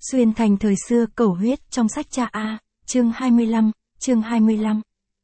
Xuyên thành thời xưa cầu huyết trong sách cha A, chương 25.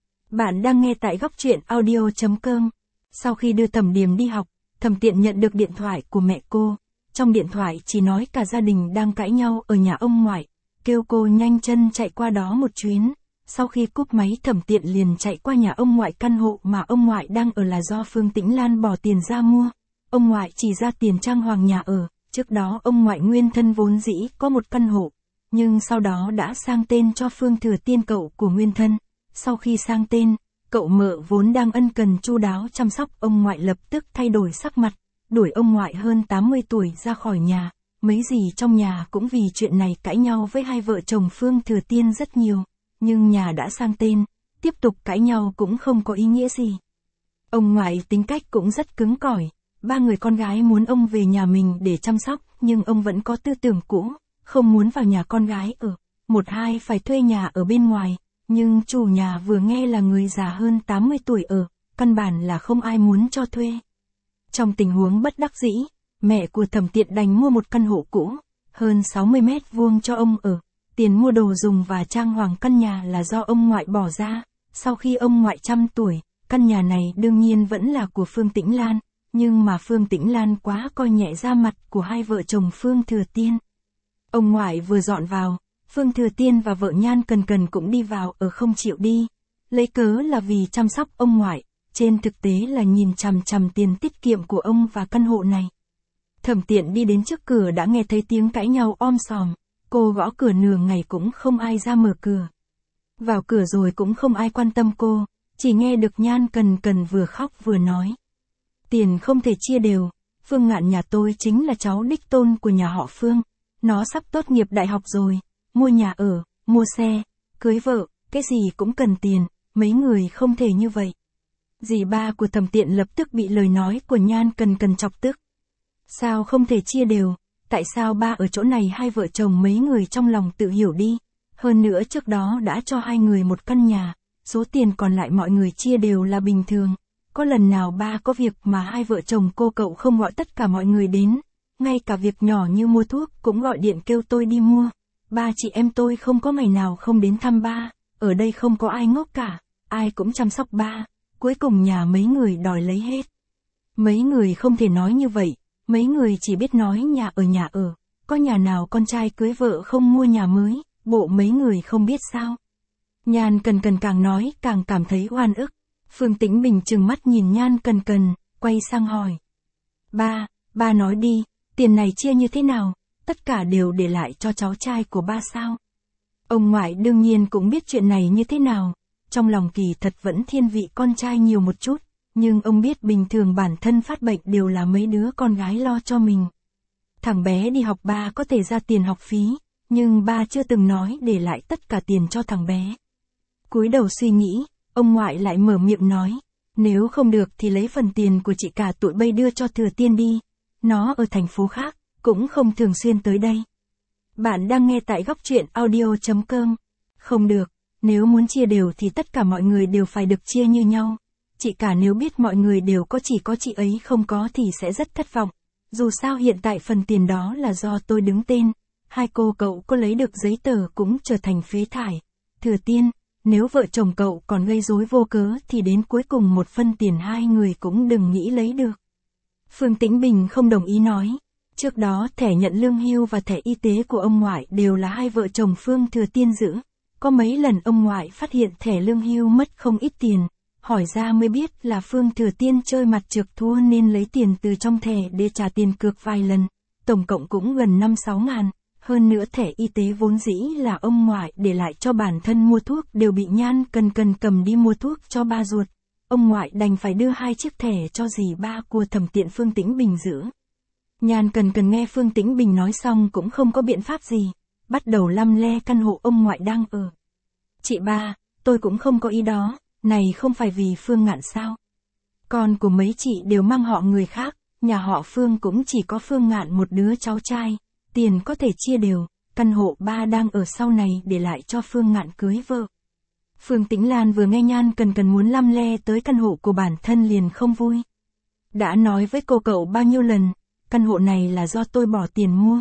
Bạn đang nghe tại góc truyện audio.com. Sau khi đưa Thẩm Điềm đi học, Thẩm Tiện nhận được điện thoại của mẹ cô. Trong điện thoại chỉ nói cả gia đình đang cãi nhau ở nhà ông ngoại, kêu cô nhanh chân chạy qua đó một chuyến. Sau khi cúp máy Thẩm Tiện liền chạy qua nhà ông ngoại. Căn hộ mà ông ngoại đang ở là do Phương Tĩnh Lan bỏ tiền ra mua. Ông ngoại chỉ ra tiền trang hoàng nhà ở. Trước đó ông ngoại nguyên thân vốn dĩ có một căn hộ, nhưng sau đó đã sang tên cho Phương Thừa Tiên cậu của nguyên thân. Sau khi sang tên, cậu mợ vốn đang ân cần chu đáo chăm sóc ông ngoại lập tức thay đổi sắc mặt, đuổi ông ngoại hơn 80 tuổi ra khỏi nhà. Mấy dì trong nhà cũng vì chuyện này cãi nhau với hai vợ chồng Phương Thừa Tiên rất nhiều, nhưng nhà đã sang tên, tiếp tục cãi nhau cũng không có ý nghĩa gì. Ông ngoại tính cách cũng rất cứng cỏi. Ba người con gái muốn ông về nhà mình để chăm sóc, nhưng ông vẫn có tư tưởng cũ, không muốn vào nhà con gái ở. Một hai phải thuê nhà ở bên ngoài, nhưng chủ nhà vừa nghe là người già hơn 80 tuổi ở, căn bản là không ai muốn cho thuê. Trong tình huống bất đắc dĩ, mẹ của Thẩm Tiện đành mua một căn hộ cũ, hơn 60 mét vuông cho ông ở. Tiền mua đồ dùng và trang hoàng căn nhà là do ông ngoại bỏ ra. Sau khi ông ngoại 100 tuổi, căn nhà này đương nhiên vẫn là của Phương Tĩnh Lan. Nhưng mà Phương Tĩnh Lan quá coi nhẹ da mặt của hai vợ chồng Phương Thừa Tiên. Ông ngoại vừa dọn vào, Phương Thừa Tiên và vợ Nhan Cần Cần cũng đi vào ở không chịu đi. Lấy cớ là vì chăm sóc ông ngoại, trên thực tế là nhìn chằm chằm tiền tiết kiệm của ông và căn hộ này. Thẩm Tiện đi đến trước cửa đã nghe thấy tiếng cãi nhau om sòm, cô gõ cửa nửa ngày cũng không ai ra mở cửa. Vào cửa rồi cũng không ai quan tâm cô, chỉ nghe được Nhan Cần Cần vừa khóc vừa nói. Tiền không thể chia đều, Phương Ngạn nhà tôi chính là cháu đích tôn của nhà họ Phương, nó sắp tốt nghiệp đại học rồi, mua nhà ở, mua xe, cưới vợ, cái gì cũng cần tiền, mấy người không thể như vậy. Dì ba của Thẩm Tiện lập tức bị lời nói của Nhan Cần Cần chọc tức. Sao không thể chia đều, tại sao ba ở chỗ này hai vợ chồng mấy người trong lòng tự hiểu đi, hơn nữa trước đó đã cho hai người một căn nhà, số tiền còn lại mọi người chia đều là bình thường. Có lần nào ba có việc mà hai vợ chồng cô cậu không gọi tất cả mọi người đến, ngay cả việc nhỏ như mua thuốc cũng gọi điện kêu tôi đi mua. Ba chị em tôi không có ngày nào không đến thăm ba, ở đây không có ai ngốc cả, ai cũng chăm sóc ba, cuối cùng nhà mấy người đòi lấy hết. Mấy người không thể nói như vậy, mấy người chỉ biết nói nhà ở, có nhà nào con trai cưới vợ không mua nhà mới, bộ mấy người không biết sao. Nhan Cần Cần càng nói càng cảm thấy oan ức. Phương Tĩnh Bình trừng mắt nhìn Nhan Cần Cần, quay sang hỏi. Ba nói đi, tiền này chia như thế nào, tất cả đều để lại cho cháu trai của ba sao? Ông ngoại đương nhiên cũng biết chuyện này như thế nào, trong lòng kỳ thật vẫn thiên vị con trai nhiều một chút, nhưng ông biết bình thường bản thân phát bệnh đều là mấy đứa con gái lo cho mình. Thằng bé đi học ba có thể ra tiền học phí, nhưng ba chưa từng nói để lại tất cả tiền cho thằng bé. Cúi đầu suy nghĩ. Ông ngoại lại mở miệng nói, nếu không được thì lấy phần tiền của chị cả tụi bay đưa cho Thừa Tiên đi, nó ở thành phố khác, cũng không thường xuyên tới đây. Bạn đang nghe tại góc truyện audio.com. Không được, nếu muốn chia đều thì tất cả mọi người đều phải được chia như nhau. Chị cả nếu biết mọi người đều chỉ có chị ấy không có thì sẽ rất thất vọng. Dù sao hiện tại phần tiền đó là do tôi đứng tên, hai cô cậu có lấy được giấy tờ cũng trở thành phế thải. Thừa Tiên, nếu vợ chồng cậu còn gây rối vô cớ thì đến cuối cùng một phân tiền hai người cũng đừng nghĩ lấy được. Phương Tĩnh Bình không đồng ý nói. Trước đó thẻ nhận lương hưu và thẻ y tế của ông ngoại đều là hai vợ chồng Phương Thừa Tiên giữ. Có mấy lần ông ngoại phát hiện thẻ lương hưu mất không ít tiền, hỏi ra mới biết là Phương Thừa Tiên chơi mặt trược thua nên lấy tiền từ trong thẻ để trả tiền cược vài lần, tổng cộng cũng gần 5-6 ngàn. Hơn nữa thẻ y tế vốn dĩ là ông ngoại để lại cho bản thân mua thuốc đều bị Nhan Cần Cần cầm đi mua thuốc cho ba ruột. Ông ngoại đành phải đưa 2 chiếc thẻ cho dì ba của Thẩm Tiện Phương Tĩnh Bình giữ. Nhan Cần Cần nghe Phương Tĩnh Bình nói xong cũng không có biện pháp gì, bắt đầu lăm le căn hộ ông ngoại đang ở. Chị ba, tôi cũng không có ý đó, này không phải vì Phương Ngạn sao? Con của mấy chị đều mang họ người khác, nhà họ Phương cũng chỉ có Phương Ngạn một đứa cháu trai. Tiền có thể chia đều, căn hộ ba đang ở sau này để lại cho Phương Ngạn cưới vợ. Phương Tĩnh Lan vừa nghe Nhan Cần Cần muốn lăm le tới căn hộ của bản thân liền không vui. Đã nói với cô cậu bao nhiêu lần, căn hộ này là do tôi bỏ tiền mua.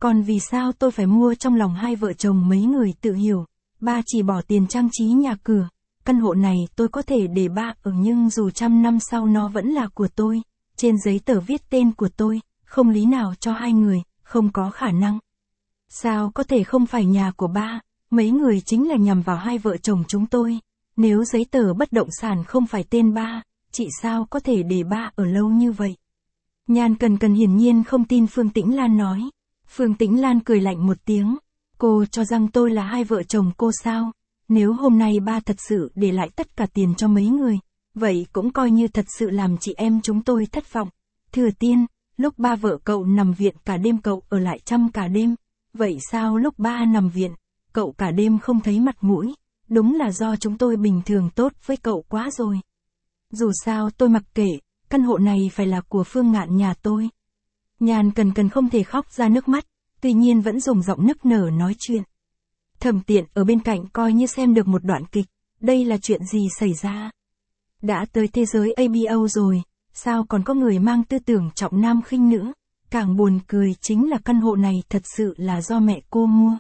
Còn vì sao tôi phải mua trong lòng hai vợ chồng mấy người tự hiểu, ba chỉ bỏ tiền trang trí nhà cửa, căn hộ này tôi có thể để ba ở nhưng dù trăm năm sau nó vẫn là của tôi, trên giấy tờ viết tên của tôi, không lý nào cho hai người, không có khả năng. Sao có thể không phải nhà của ba, mấy người chính là nhằm vào hai vợ chồng chúng tôi, nếu giấy tờ bất động sản không phải tên ba, chị sao có thể để ba ở lâu như vậy? Nhan Cần Cần hiển nhiên không tin Phương Tĩnh Lan nói. Phương Tĩnh Lan cười lạnh một tiếng, cô cho rằng tôi là hai vợ chồng cô sao? Nếu hôm nay ba thật sự để lại tất cả tiền cho mấy người, vậy cũng coi như thật sự làm chị em chúng tôi thất vọng. Thừa Tiên, lúc ba vợ cậu nằm viện cả đêm cậu ở lại chăm cả đêm, vậy sao lúc ba nằm viện, cậu cả đêm không thấy mặt mũi? Đúng là do chúng tôi bình thường tốt với cậu quá rồi. Dù sao tôi mặc kệ, căn hộ này phải là của Phương Ngạn nhà tôi. Nhan Cần Cần không thể khóc ra nước mắt, tuy nhiên vẫn dùng giọng nức nở nói chuyện. Thẩm Tiện ở bên cạnh coi như xem được một đoạn kịch, đây là chuyện gì xảy ra? Đã tới thế giới ABO rồi, sao còn có người mang tư tưởng trọng nam khinh nữ? Càng buồn cười chính là căn hộ này thật sự là do mẹ cô mua.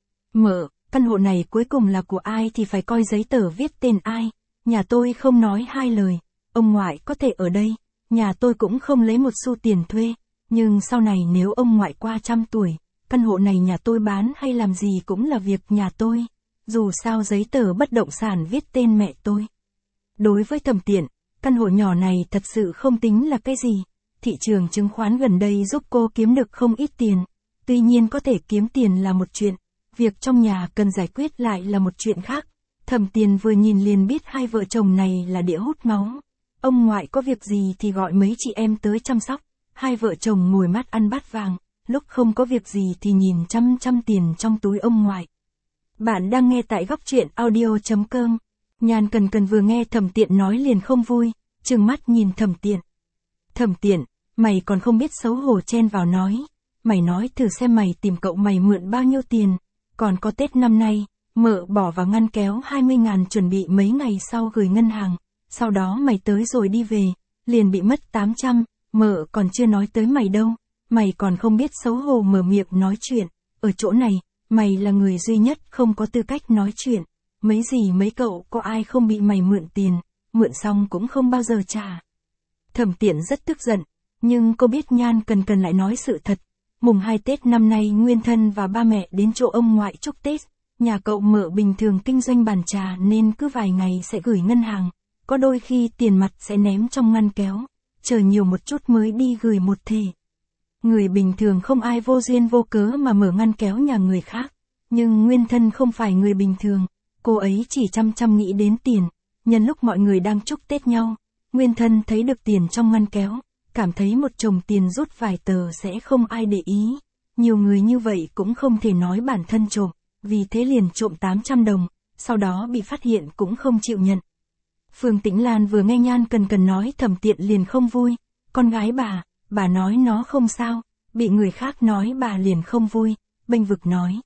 Mợ, căn hộ này cuối cùng là của ai thì phải coi giấy tờ viết tên ai, nhà tôi không nói hai lời, ông ngoại có thể ở đây, nhà tôi cũng không lấy một xu tiền thuê, nhưng sau này nếu ông ngoại qua 100 tuổi, căn hộ này nhà tôi bán hay làm gì cũng là việc nhà tôi, dù sao giấy tờ bất động sản viết tên mẹ tôi. Đối với Thẩm Tiện, căn hộ nhỏ này thật sự không tính là cái gì, thị trường chứng khoán gần đây giúp cô kiếm được không ít tiền, tuy nhiên có thể kiếm tiền là một chuyện, việc trong nhà cần giải quyết lại là một chuyện khác. Thẩm Tiền vừa nhìn liền biết hai vợ chồng này là đĩa hút máu. Ông ngoại có việc gì thì gọi mấy chị em tới chăm sóc, hai vợ chồng ngồi mắt ăn bát vàng, lúc không có việc gì thì nhìn chăm chăm tiền trong túi ông ngoại. Bạn đang nghe tại góc truyện audio.com. Nhan Cần Cần vừa nghe Thẩm Tiện nói liền không vui, trừng mắt nhìn Thẩm Tiện. Thẩm Tiện, mày còn không biết xấu hổ chen vào nói, mày nói thử xem mày tìm cậu mày mượn bao nhiêu tiền, còn có Tết năm nay, mợ bỏ vào ngăn kéo 20.000 chuẩn bị mấy ngày sau gửi ngân hàng, sau đó mày tới rồi đi về, liền bị mất 800, mợ còn chưa nói tới mày đâu, mày còn không biết xấu hổ mở miệng nói chuyện, ở chỗ này, mày là người duy nhất không có tư cách nói chuyện, mấy gì mấy cậu có ai không bị mày mượn tiền, mượn xong cũng không bao giờ trả. Thẩm Tiện rất tức giận, nhưng cô biết Nhan Cần Cần lại nói sự thật. Mùng 2 Tết năm nay Nguyên Thân và ba mẹ đến chỗ ông ngoại chúc Tết, nhà cậu mợ bình thường kinh doanh bàn trà nên cứ vài ngày sẽ gửi ngân hàng, có đôi khi tiền mặt sẽ ném trong ngăn kéo, chờ nhiều một chút mới đi gửi một thể. Người bình thường không ai vô duyên vô cớ mà mở ngăn kéo nhà người khác, nhưng Nguyên Thân không phải người bình thường, cô ấy chỉ chăm chăm nghĩ đến tiền, nhân lúc mọi người đang chúc Tết nhau, Nguyên Thân thấy được tiền trong ngăn kéo, cảm thấy một chồng tiền rút vài tờ sẽ không ai để ý, nhiều người như vậy cũng không thể nói bản thân trộm, vì thế liền trộm 800 đồng, sau đó bị phát hiện cũng không chịu nhận. Phương Tĩnh Lan vừa nghe Nhan Cần Cần nói Thẩm Tiện liền không vui, con gái bà nói nó không sao, bị người khác nói bà liền không vui, bênh vực nói.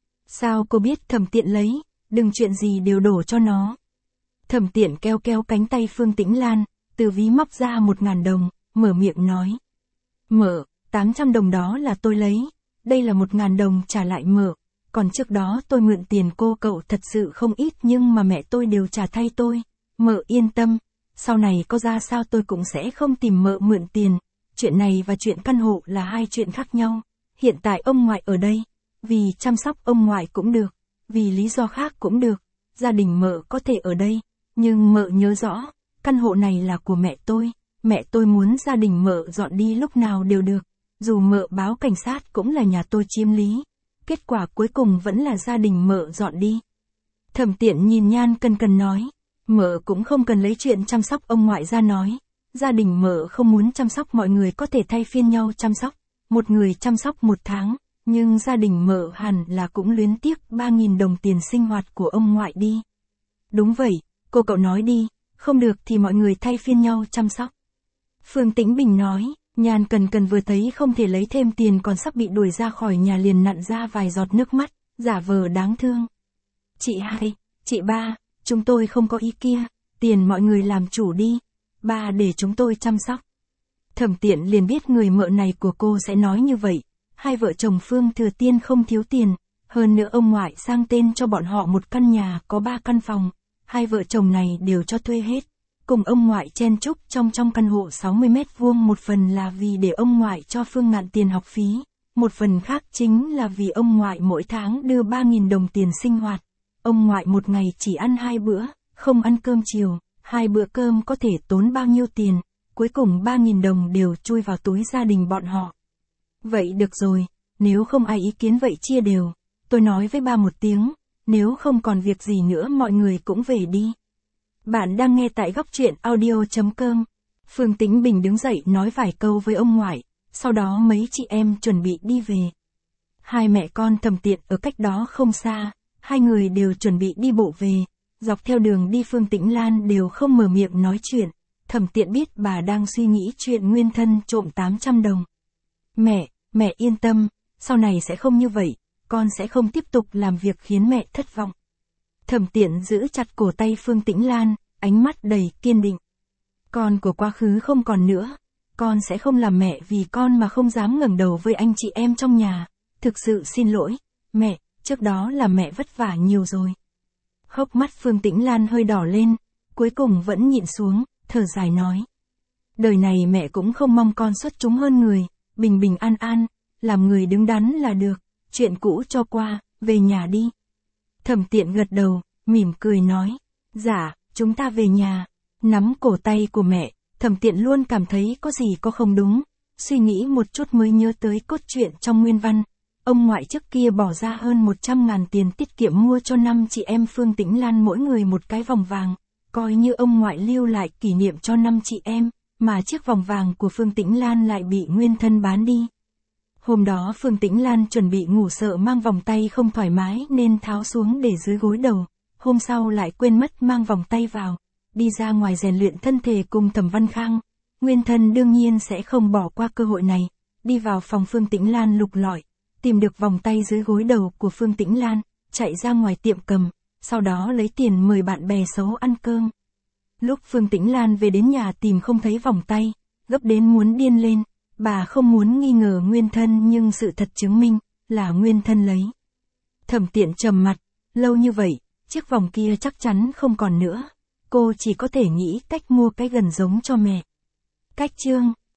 Sao cô biết Thẩm Tiện lấy, đừng chuyện gì đều đổ cho nó. Thẩm Tiện kéo cánh tay Phương Tĩnh Lan, từ ví móc ra 1.000 đồng, mở miệng nói. Mợ, 800 đồng đó là tôi lấy, đây là 1.000 đồng trả lại mợ, còn trước đó tôi mượn tiền cô cậu thật sự không ít nhưng mà mẹ tôi đều trả thay tôi, mợ yên tâm, sau này có ra sao tôi cũng sẽ không tìm mợ mượn tiền, chuyện này và chuyện căn hộ là hai chuyện khác nhau, hiện tại ông ngoại ở đây, vì chăm sóc ông ngoại cũng được, vì lý do khác cũng được, gia đình mợ có thể ở đây, nhưng mợ nhớ rõ, căn hộ này là của mẹ tôi muốn gia đình mợ dọn đi lúc nào đều được, dù mợ báo cảnh sát cũng là nhà tôi chiếm lý, kết quả cuối cùng vẫn là gia đình mợ dọn đi. Thẩm Tiện nhìn Nhan Cần Cần nói, mợ cũng không cần lấy chuyện chăm sóc ông ngoại ra nói, gia đình mợ không muốn chăm sóc mọi người có thể thay phiên nhau chăm sóc, một người chăm sóc 1 tháng, nhưng gia đình mợ hẳn là cũng luyến tiếc 3.000 đồng tiền sinh hoạt của ông ngoại đi. Đúng vậy, cô cậu nói đi, không được thì mọi người thay phiên nhau chăm sóc. Phương Tĩnh Bình nói, Nhan Cần Cần vừa thấy không thể lấy thêm tiền còn sắp bị đuổi ra khỏi nhà liền nặn ra vài giọt nước mắt, giả vờ đáng thương. Chị hai, chị ba, chúng tôi không có ý kia, tiền mọi người làm chủ đi, ba để chúng tôi chăm sóc. Thẩm Tiện liền biết người mợ này của cô sẽ nói như vậy, hai vợ chồng Phương Thừa Tiên không thiếu tiền, hơn nữa ông ngoại sang tên cho bọn họ một căn nhà có 3 căn phòng, hai vợ chồng này đều cho thuê hết. Cùng ông ngoại chen chúc trong căn hộ 60 mét vuông, một phần là vì để ông ngoại cho Phương Ngạn tiền học phí, một phần khác chính là vì ông ngoại mỗi tháng đưa 3.000 đồng tiền sinh hoạt. Ông ngoại một ngày chỉ ăn 2 bữa, không ăn cơm chiều, 2 bữa cơm có thể tốn bao nhiêu tiền, cuối cùng 3.000 đồng đều chui vào túi gia đình bọn họ. Vậy được rồi, nếu không ai ý kiến vậy chia đều, tôi nói với ba một tiếng, nếu không còn việc gì nữa mọi người cũng về đi. Bạn đang nghe tại góc truyện audio.com. Phương Tĩnh Bình đứng dậy nói vài câu với ông ngoại, sau đó mấy chị em chuẩn bị đi về. Hai mẹ con Thẩm Tiện ở cách đó không xa, hai người đều chuẩn bị đi bộ về, dọc theo đường đi Phương Tĩnh Lan đều không mở miệng nói chuyện. Thẩm Tiện biết bà đang suy nghĩ chuyện Nguyên Thân trộm 800 đồng. Mẹ yên tâm, sau này sẽ không như vậy, con sẽ không tiếp tục làm việc khiến mẹ thất vọng. Thẩm Tiện giữ chặt cổ tay Phương Tĩnh Lan, ánh mắt đầy kiên định. Con của quá khứ không còn nữa, con sẽ không làm mẹ vì con mà không dám ngẩng đầu với anh chị em trong nhà. Thực sự xin lỗi, mẹ, trước đó là mẹ vất vả nhiều rồi. Hốc mắt Phương Tĩnh Lan hơi đỏ lên, cuối cùng vẫn nhịn xuống, thở dài nói. Đời này mẹ cũng không mong con xuất chúng hơn người, bình bình an an, làm người đứng đắn là được, chuyện cũ cho qua, về nhà đi. Thẩm Tiện gật đầu, mỉm cười nói, dạ, chúng ta về nhà. Nắm cổ tay của mẹ, Thẩm Tiện luôn cảm thấy có gì có không đúng, suy nghĩ một chút mới nhớ tới cốt truyện trong nguyên văn. Ông ngoại trước kia bỏ ra hơn 100.000 tiền tiết kiệm mua cho 5 chị em Phương Tĩnh Lan mỗi người một cái vòng vàng, coi như ông ngoại lưu lại kỷ niệm cho 5 chị em, mà chiếc vòng vàng của Phương Tĩnh Lan lại bị Nguyên Thân bán đi. Hôm đó Phương Tĩnh Lan chuẩn bị ngủ sợ mang vòng tay không thoải mái nên tháo xuống để dưới gối đầu, hôm sau lại quên mất mang vòng tay vào, đi ra ngoài rèn luyện thân thể cùng Thẩm Văn Khang. Nguyên Thân đương nhiên sẽ không bỏ qua cơ hội này, đi vào phòng Phương Tĩnh Lan lục lọi, tìm được vòng tay dưới gối đầu của Phương Tĩnh Lan, chạy ra ngoài tiệm cầm, sau đó lấy tiền mời bạn bè xấu ăn cơm. Lúc Phương Tĩnh Lan về đến nhà tìm không thấy vòng tay, gấp đến muốn điên lên, bà không muốn nghi ngờ Nguyên Thân nhưng sự thật chứng minh là Nguyên Thân lấy. Thẩm Tiện trầm mặt, lâu như vậy, chiếc vòng kia chắc chắn không còn nữa, cô chỉ có thể nghĩ cách mua cái gần giống cho mẹ. Cách chương